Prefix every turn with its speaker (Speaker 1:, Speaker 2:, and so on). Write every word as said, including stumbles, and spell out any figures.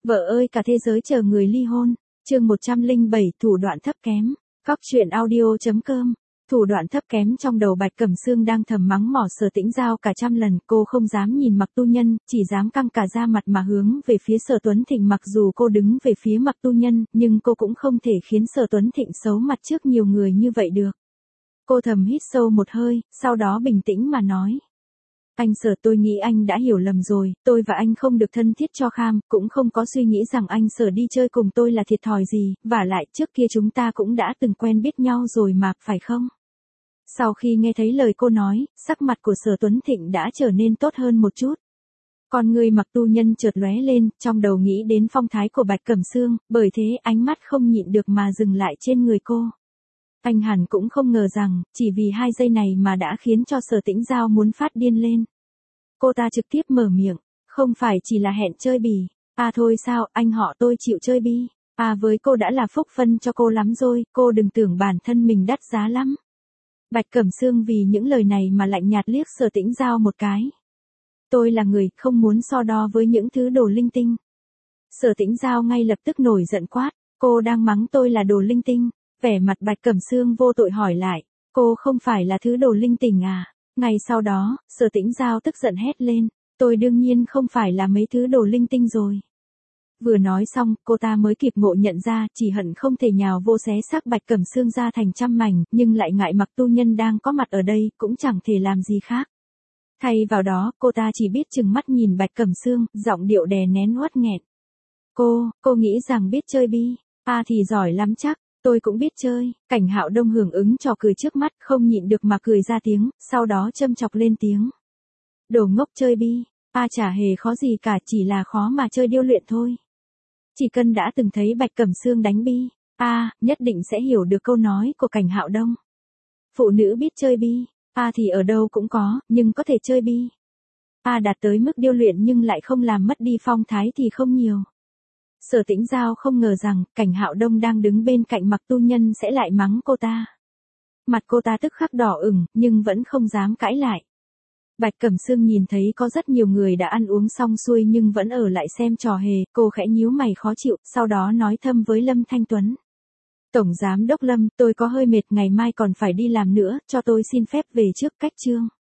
Speaker 1: Vợ ơi cả thế giới chờ người ly hôn. Chương một trăm lẻ bảy thủ đoạn thấp kém. Cóc truyện audio chấm com. Thủ đoạn thấp kém trong đầu Bạch Cẩm Sương đang thầm mắng mỏ Sở Tĩnh Giao cả trăm lần, cô không dám nhìn Mặc Tu Nhân, chỉ dám căng cả da mặt mà hướng về phía Sở Tuấn Thịnh. Mặc dù cô đứng về phía Mặc Tu Nhân, nhưng cô cũng không thể khiến Sở Tuấn Thịnh xấu mặt trước nhiều người như vậy được. Cô thầm hít sâu một hơi, sau đó bình tĩnh mà nói. Anh Sở, tôi nghĩ anh đã hiểu lầm rồi, tôi và anh không được thân thiết cho kham, cũng không có suy nghĩ rằng anh Sở đi chơi cùng tôi là thiệt thòi gì, vả lại trước kia chúng ta cũng đã từng quen biết nhau rồi mà, phải không? Sau khi nghe thấy lời cô nói, sắc mặt của Sở Tuấn Thịnh đã trở nên tốt hơn một chút. Con người Mặc Tu Nhân chợt lóe lên, trong đầu nghĩ đến phong thái của Bạch Cẩm Sương, bởi thế ánh mắt không nhịn được mà dừng lại trên người cô. Anh hẳn cũng không ngờ rằng, chỉ vì hai giây này mà đã khiến cho Sở Tĩnh Giao muốn phát điên lên. Cô ta trực tiếp mở miệng, không phải chỉ là hẹn chơi bì, à thôi sao, anh họ tôi chịu chơi bi, à với cô đã là phúc phân cho cô lắm rồi, cô đừng tưởng bản thân mình đắt giá lắm. Bạch Cẩm Sương vì những lời này mà lạnh nhạt liếc Sở Tĩnh Giao một cái. Tôi là người không muốn so đo với những thứ đồ linh tinh. Sở Tĩnh Giao ngay lập tức nổi giận quát, cô đang mắng tôi là đồ linh tinh. Vẻ mặt Bạch Cẩm Sương vô tội hỏi lại, cô không phải là thứ đồ linh tinh à? Ngay sau đó, Sở Tĩnh Giao tức giận hét lên, tôi đương nhiên không phải là mấy thứ đồ linh tinh rồi. Vừa nói xong, cô ta mới kịp ngộ nhận ra, chỉ hận không thể nhào vô xé xác Bạch Cẩm Sương ra thành trăm mảnh, nhưng lại ngại Mặc Tu Nhân đang có mặt ở đây, cũng chẳng thể làm gì khác. Thay vào đó, cô ta chỉ biết chừng mắt nhìn Bạch Cẩm Sương, giọng điệu đè nén uất nghẹn. Cô, cô nghĩ rằng biết chơi bi, à thì giỏi lắm chắc. Tôi cũng biết chơi. Cảnh Hạo Đông hưởng ứng trò cười trước mắt, không nhịn được mà cười ra tiếng, sau đó châm chọc lên tiếng. Đồ ngốc chơi bi, à chả hề khó gì cả, chỉ là khó mà chơi điêu luyện thôi. Chỉ cần đã từng thấy Bạch Cẩm Sương đánh bi, à, nhất định sẽ hiểu được câu nói của Cảnh Hạo Đông. Phụ nữ biết chơi bi, à thì ở đâu cũng có, nhưng có thể chơi bi. À đạt tới mức điêu luyện nhưng lại không làm mất đi phong thái thì không nhiều. Sở Tĩnh Giao không ngờ rằng, Cảnh Hạo Đông đang đứng bên cạnh Mặc Tu Nhân sẽ lại mắng cô ta. Mặt cô ta tức khắc đỏ ửng, nhưng vẫn không dám cãi lại. Bạch Cẩm Sương nhìn thấy có rất nhiều người đã ăn uống xong xuôi nhưng vẫn ở lại xem trò hề, cô khẽ nhíu mày khó chịu, sau đó nói thầm với Lâm Thanh Tuấn. Tổng Giám Đốc Lâm, tôi có hơi mệt, ngày mai còn phải đi làm nữa, cho tôi xin phép về trước, cách chương.